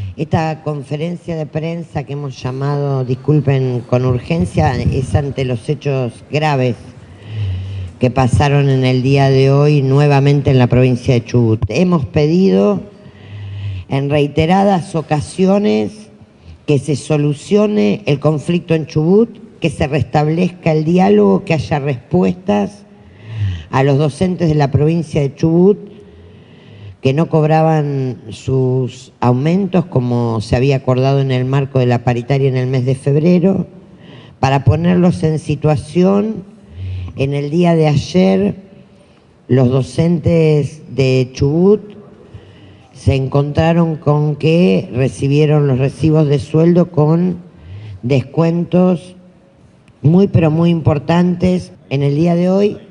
Esta conferencia de prensa que hemos llamado, disculpen, con urgencia, es ante los hechos graves que pasaron en el día de hoy nuevamente en la provincia de Chubut. Hemos pedido en reiteradas ocasiones que se solucione el conflicto en Chubut, que se restablezca el diálogo, que haya respuestas a los docentes de la provincia de Chubut que no cobraban sus aumentos como se había acordado en el marco de la paritaria en el mes de febrero, para ponerlos en situación. En el día de ayer, los docentes de Chubut se encontraron con que recibieron los recibos de sueldo con descuentos muy pero muy importantes. En el día de hoy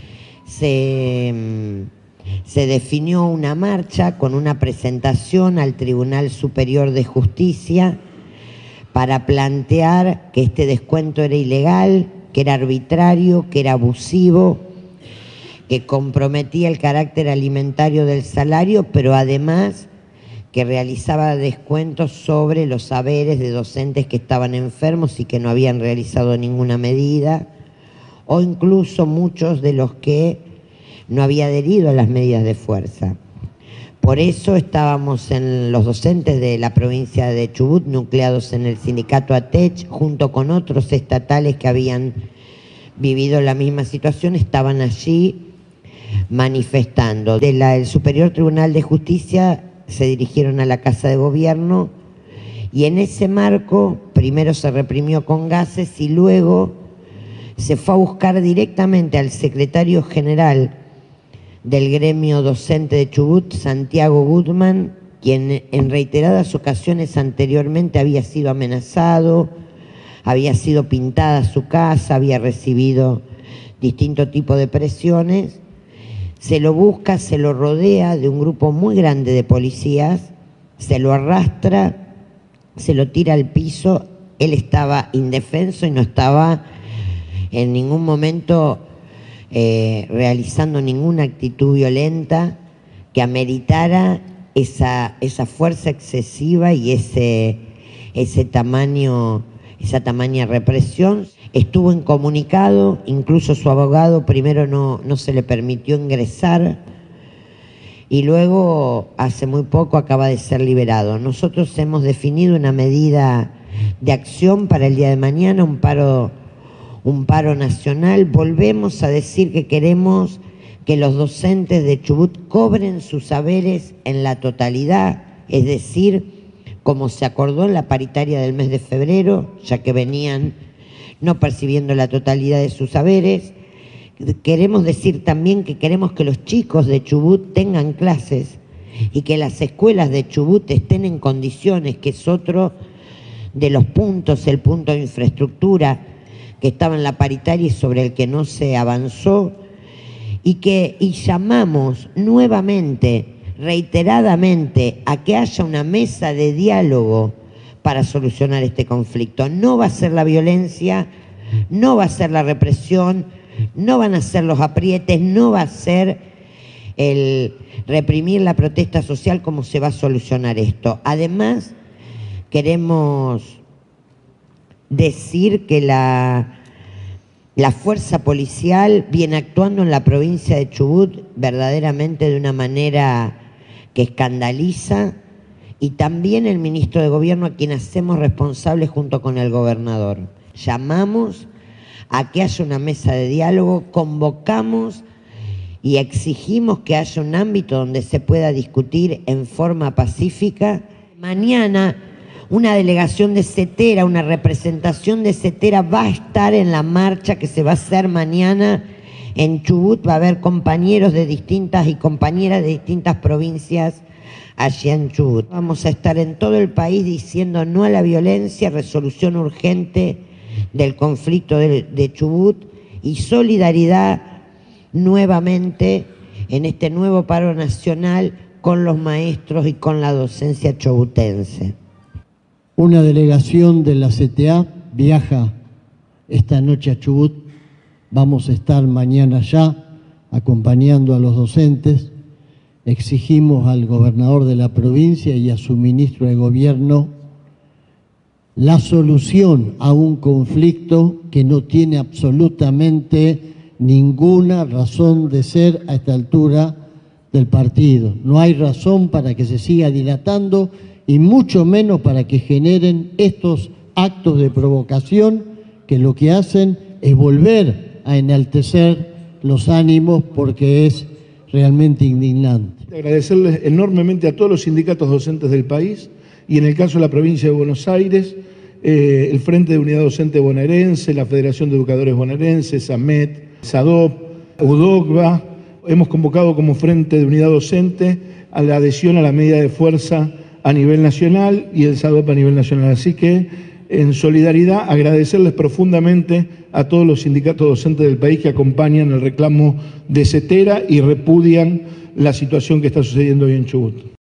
se definió una marcha con una presentación al Tribunal Superior de Justicia para plantear que este descuento era ilegal, que era arbitrario, que era abusivo, que comprometía el carácter alimentario del salario, pero además que realizaba descuentos sobre los saberes de docentes que estaban enfermos y que no habían realizado ninguna medida, o incluso muchos de los que no había adherido a las medidas de fuerza. Por eso estábamos los docentes de la provincia de Chubut, nucleados en el sindicato ATECH, junto con otros estatales que habían vivido la misma situación, estaban allí manifestando. El Superior Tribunal de Justicia se dirigieron a la Casa de Gobierno y en ese marco primero se reprimió con gases y luego se fue a buscar directamente al secretario general del gremio docente de Chubut, Santiago Gutman, quien en reiteradas ocasiones anteriormente había sido amenazado, había sido pintada su casa, había recibido distinto tipo de presiones. Se lo busca, se lo rodea de un grupo muy grande de policías, se lo arrastra, se lo tira al piso. Él estaba indefenso y no estaba en ningún momento realizando ninguna actitud violenta que ameritara esa fuerza excesiva y esa tamaña represión. Estuvo incomunicado, incluso su abogado primero no se le permitió ingresar y luego hace muy poco acaba de ser liberado. Nosotros hemos definido una medida de acción para el día de mañana, un paro nacional. Volvemos a decir que queremos que los docentes de Chubut cobren sus saberes en la totalidad, es decir, como se acordó en la paritaria del mes de febrero, ya que venían no percibiendo la totalidad de sus saberes. Queremos decir también que queremos que los chicos de Chubut tengan clases y que las escuelas de Chubut estén en condiciones, que es otro de los puntos, el punto de infraestructura que estaba en la paritaria y sobre el que no se avanzó, y llamamos nuevamente, reiteradamente, a que haya una mesa de diálogo para solucionar este conflicto. No va a ser la violencia, no va a ser la represión, no van a ser los aprietes, no va a ser el reprimir la protesta social como se va a solucionar esto. Además, queremos decir que la fuerza policial viene actuando en la provincia de Chubut verdaderamente de una manera que escandaliza, y también el ministro de Gobierno, a quien hacemos responsable junto con el gobernador. Llamamos a que haya una mesa de diálogo, convocamos y exigimos que haya un ámbito donde se pueda discutir en forma pacífica. Mañana una delegación de CETERA, una representación de CETERA va a estar en la marcha que se va a hacer mañana en Chubut. Va a haber compañeros de distintas y compañeras de distintas provincias allí en Chubut. Vamos a estar en todo el país diciendo no a la violencia, resolución urgente del conflicto de Chubut y solidaridad nuevamente en este nuevo paro nacional con los maestros y con la docencia chubutense. Una delegación de la CTA viaja esta noche a Chubut. Vamos a estar mañana ya acompañando a los docentes exigimos al gobernador de la provincia y a su ministro de Gobierno la solución a un conflicto que no tiene absolutamente ninguna razón de ser a esta altura del partido. No hay razón para que se siga dilatando y mucho menos para que generen estos actos de provocación que lo que hacen es volver a enaltecer los ánimos, porque es realmente indignante. Agradecerles enormemente a todos los sindicatos docentes del país y en el caso de la provincia de Buenos Aires, el Frente de Unidad Docente Bonaerense, la Federación de Educadores Bonaerenses, AMET, SADOP, UDOCBA. Hemos convocado como Frente de Unidad Docente a la adhesión a la medida de fuerza a nivel nacional y el SADOP a nivel nacional. Así que, en solidaridad, agradecerles profundamente a todos los sindicatos docentes del país que acompañan el reclamo de Cetera y repudian la situación que está sucediendo hoy en Chubut.